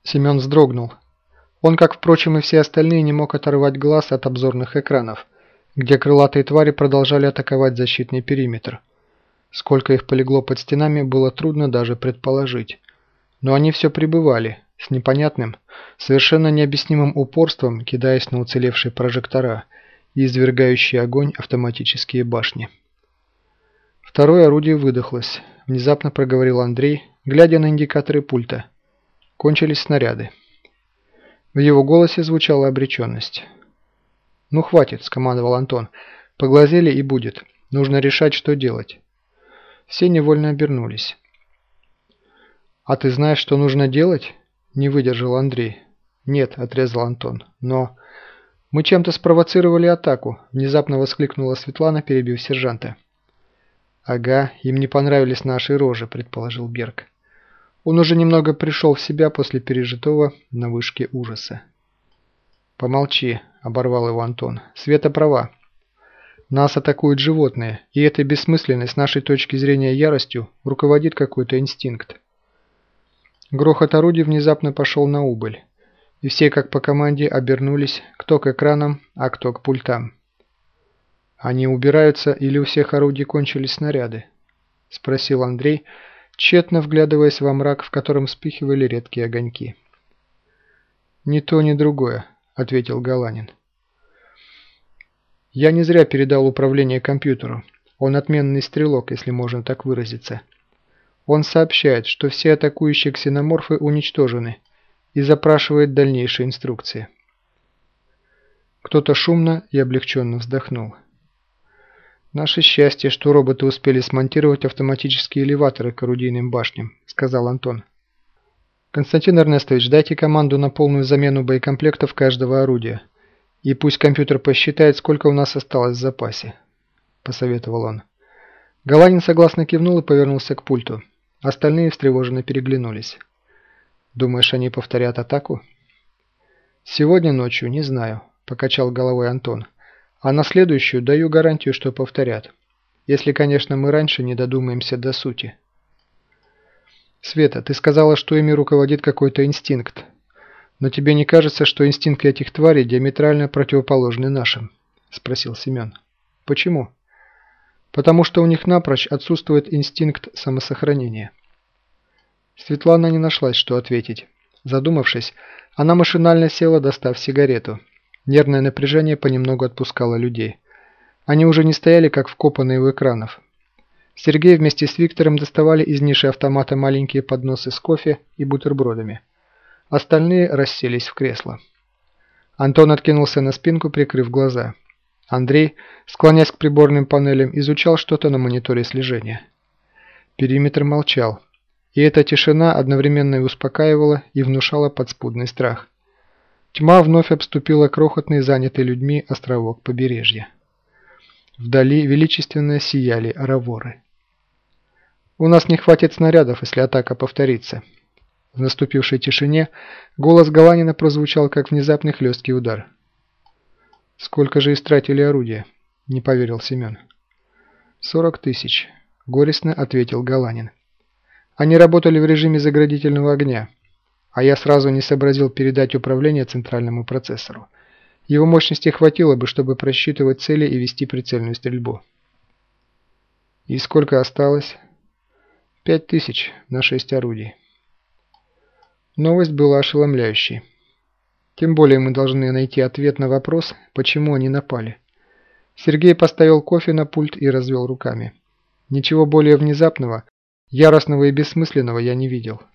Семен вздрогнул. Он, как, впрочем, и все остальные, не мог оторвать глаз от обзорных экранов, где крылатые твари продолжали атаковать защитный периметр. Сколько их полегло под стенами, было трудно даже предположить. Но они все прибывали, с непонятным, совершенно необъяснимым упорством, кидаясь на уцелевшие прожектора и извергающие огонь автоматические башни. Второе орудие выдохлось, внезапно проговорил Андрей, глядя на индикаторы пульта. Кончились снаряды. В его голосе звучала обреченность. «Ну хватит», – скомандовал Антон. «Поглазели и будет. Нужно решать, что делать». Все невольно обернулись. «А ты знаешь, что нужно делать?» – не выдержал Андрей. «Нет», – отрезал Антон. «Но...» «Мы чем-то спровоцировали атаку», – внезапно воскликнула Светлана, перебив сержанта. «Ага, им не понравились наши рожи», – предположил Берг. Он уже немного пришел в себя после пережитого на вышке ужаса. «Помолчи», – оборвал его Антон. «Света права. Нас атакуют животные, и этой бессмысленной с нашей точки зрения яростью руководит какой-то инстинкт». Грохот орудий внезапно пошел на убыль, и все как по команде обернулись кто к экранам, а кто к пультам. «Они убираются или у всех орудий кончились снаряды?» – спросил Андрей, тщетно вглядываясь во мрак, в котором вспыхивали редкие огоньки. «Ни то, ни другое», – ответил Галанин. «Я не зря передал управление компьютеру. Он отменный стрелок, если можно так выразиться. Он сообщает, что все атакующие ксеноморфы уничтожены и запрашивает дальнейшие инструкции». Кто-то шумно и облегченно вздохнул. «Наше счастье, что роботы успели смонтировать автоматические элеваторы к орудийным башням», – сказал Антон. «Константин Эрнестович, дайте команду на полную замену боекомплектов каждого орудия. И пусть компьютер посчитает, сколько у нас осталось в запасе», – посоветовал он. Галанин согласно кивнул и повернулся к пульту. Остальные встревоженно переглянулись. «Думаешь, они повторят атаку?» «Сегодня ночью не знаю», – покачал головой Антон. «А на следующую даю гарантию, что повторят. Если, конечно, мы раньше не додумаемся до сути». «Света, ты сказала, что ими руководит какой-то инстинкт. Но тебе не кажется, что инстинкты этих тварей диаметрально противоположны нашим?» – спросил Семен. «Почему?» «Потому что у них напрочь отсутствует инстинкт самосохранения». Светлана не нашлась, что ответить. Задумавшись, она машинально села, достав сигарету. Нервное напряжение понемногу отпускало людей. Они уже не стояли, как вкопанные у экранов. Сергей вместе с Виктором доставали из ниши автомата маленькие подносы с кофе и бутербродами. Остальные расселись в кресло. Антон откинулся на спинку, прикрыв глаза. Андрей, склоняясь к приборным панелям, изучал что-то на мониторе слежения. Периметр молчал, и эта тишина одновременно и успокаивала, и внушала подспудный страх. Тьма вновь обступила крохотный, занятый людьми островок побережья. Вдали величественно сияли араворы. «У нас не хватит снарядов, если атака повторится». В наступившей тишине голос Галанина прозвучал, как внезапный хлесткий удар. «Сколько же истратили орудия?» – не поверил Семен. 40 тысяч», – горестно ответил Галанин. «Они работали в режиме заградительного огня, а я сразу не сообразил передать управление центральному процессору. Его мощности хватило бы, чтобы просчитывать цели и вести прицельную стрельбу». «И сколько осталось?» 5000 на 6 орудий». Новость была ошеломляющей. Тем более мы должны найти ответ на вопрос, почему они напали. Сергей поставил кофе на пульт и развел руками. Ничего более внезапного, яростного и бессмысленного я не видел.